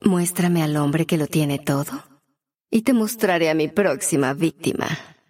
Muéstrame al hombre que lo tiene todo y te mostraré a mi próxima víctima.